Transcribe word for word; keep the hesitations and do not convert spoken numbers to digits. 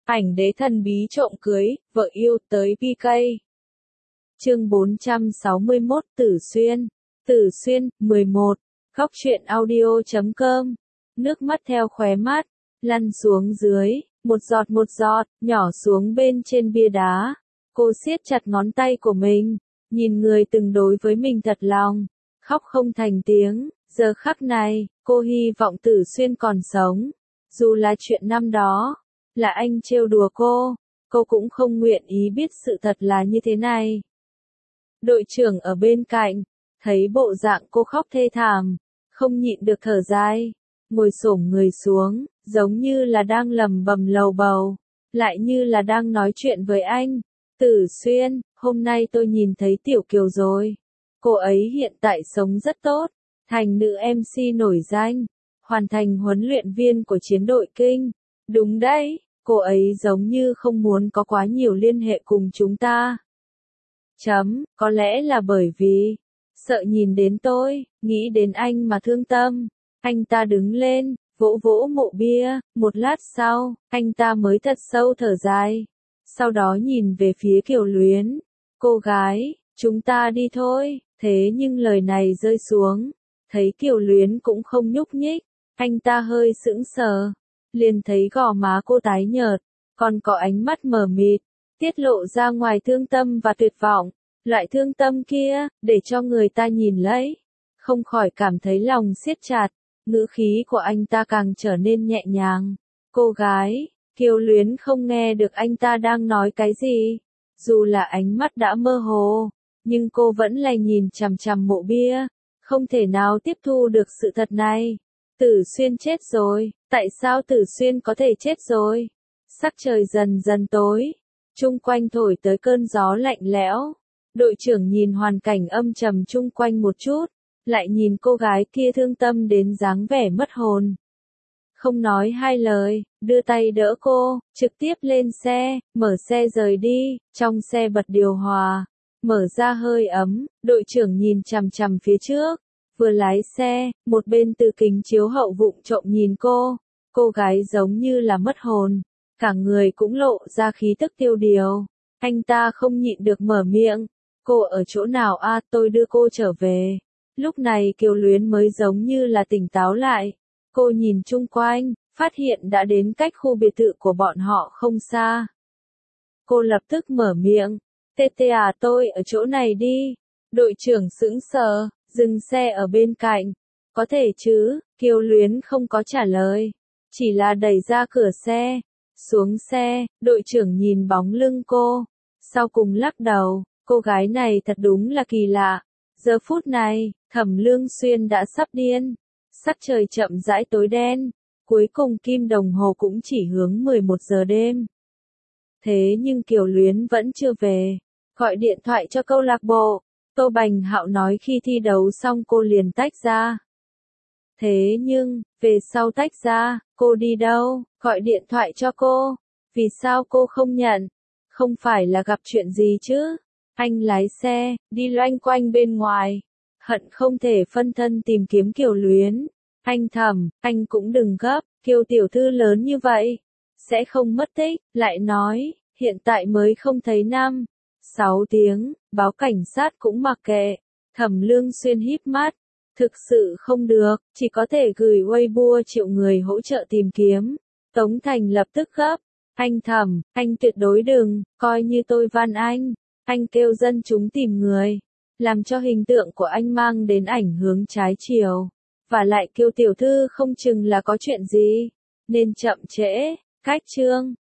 Ảnh đế thần bí trộm cưới, vợ yêu tới pê ca. Chương bốn trăm sáu mươi mốt Tử Xuyên. Tử Xuyên, mười một. Góc truyện audio chấm com. Nước mắt theo khóe mắt, lăn xuống dưới, một giọt một giọt, nhỏ xuống bên trên bia đá. Cô siết chặt ngón tay của mình, nhìn người từng đối với mình thật lòng, khóc không thành tiếng. Giờ khắc này, cô hy vọng Tử Xuyên còn sống. Dù là chuyện năm đó, là anh trêu đùa cô, cô cũng không nguyện ý biết sự thật là như thế này. Đội trưởng ở bên cạnh, thấy bộ dạng cô khóc thê thảm, không nhịn được thở dài, ngồi xổm người xuống, giống như là đang lầm bầm lầu bầu, lại như là đang nói chuyện với anh. Tử Xuyên, hôm nay tôi nhìn thấy Tiểu Kiều rồi. Cô ấy hiện tại sống rất tốt, thành nữ em xê nổi danh, hoàn thành huấn luyện viên của chiến đội kinh. Đúng đấy, cô ấy giống như không muốn có quá nhiều liên hệ cùng chúng ta. Chấm, có lẽ là bởi vì, sợ nhìn đến tôi, nghĩ đến anh mà thương tâm. Anh ta đứng lên, vỗ vỗ mộ bia, một lát sau, anh ta mới thật sâu thở dài. Sau đó nhìn về phía Kiều Luyến. Cô gái, chúng ta đi thôi. Thế nhưng lời này rơi xuống, thấy Kiều Luyến cũng không nhúc nhích, anh ta hơi sững sờ, liền thấy gò má cô tái nhợt, còn có ánh mắt mờ mịt, tiết lộ ra ngoài thương tâm và tuyệt vọng. Loại thương tâm kia, để cho người ta nhìn lấy, không khỏi cảm thấy lòng siết chặt, ngữ khí của anh ta càng trở nên nhẹ nhàng. Cô gái, Kiều Luyến không nghe được anh ta đang nói cái gì, dù là ánh mắt đã mơ hồ, nhưng cô vẫn lay nhìn chằm chằm mộ bia, không thể nào tiếp thu được sự thật này. Tử Xuyên chết rồi, tại sao Tử Xuyên có thể chết rồi? Sắc trời dần dần tối, chung quanh thổi tới cơn gió lạnh lẽo. Đội trưởng nhìn hoàn cảnh âm trầm chung quanh một chút, lại nhìn cô gái kia thương tâm đến dáng vẻ mất hồn. Không nói hai lời, đưa tay đỡ cô, trực tiếp lên xe, mở xe rời đi. Trong xe bật điều hòa, mở ra hơi ấm, đội trưởng nhìn chằm chằm phía trước, vừa lái xe, một bên từ kính chiếu hậu vụng trộm nhìn cô. Cô gái giống như là mất hồn, cả người cũng lộ ra khí tức tiêu điều. Anh ta không nhịn được mở miệng. Cô ở chỗ nào a? À, tôi đưa cô trở về. Lúc này Kiều Luyến mới giống như là tỉnh táo lại. Cô nhìn chung quanh, phát hiện đã đến cách khu biệt thự của bọn họ không xa. Cô lập tức mở miệng. Tê tê à, tôi ở chỗ này đi. Đội trưởng sững sờ, dừng xe ở bên cạnh. Có thể chứ? Kiều Luyến không có trả lời, chỉ là đẩy ra cửa xe. Xuống xe, đội trưởng nhìn bóng lưng cô, sau cùng lắc đầu. Cô gái này thật đúng là kỳ lạ. Giờ phút này, Thẩm Lương Xuyên đã sắp điên. Sắc trời chậm rãi tối đen, cuối cùng kim đồng hồ cũng chỉ hướng mười một giờ đêm. Thế nhưng Kiều Luyến vẫn chưa về. Gọi điện thoại cho câu lạc bộ. Tô Bành Hạo nói khi thi đấu xong cô liền tách ra. Thế nhưng, về sau tách ra, cô đi đâu? Gọi điện thoại cho cô. Vì sao cô không nhận? Không phải là gặp chuyện gì chứ? Anh lái xe, đi loanh quanh bên ngoài, hận không thể phân thân tìm kiếm Kiều Luyến. Anh Thẩm, anh cũng đừng gấp, Kiều tiểu thư lớn như vậy, sẽ không mất tích. Lại nói, hiện tại mới không thấy năm, sáu tiếng, báo cảnh sát cũng mặc kệ. Thẩm Lương Xuyên híp mắt, thực sự không được, chỉ có thể gửi Weibo triệu người hỗ trợ tìm kiếm. Tống Thành lập tức gấp, anh Thẩm, anh tuyệt đối đừng, coi như tôi van anh. Anh kêu dân chúng tìm người, làm cho hình tượng của anh mang đến ảnh hướng trái chiều. Và lại Kiều tiểu thư không chừng là có chuyện gì, nên chậm trễ. Cách chương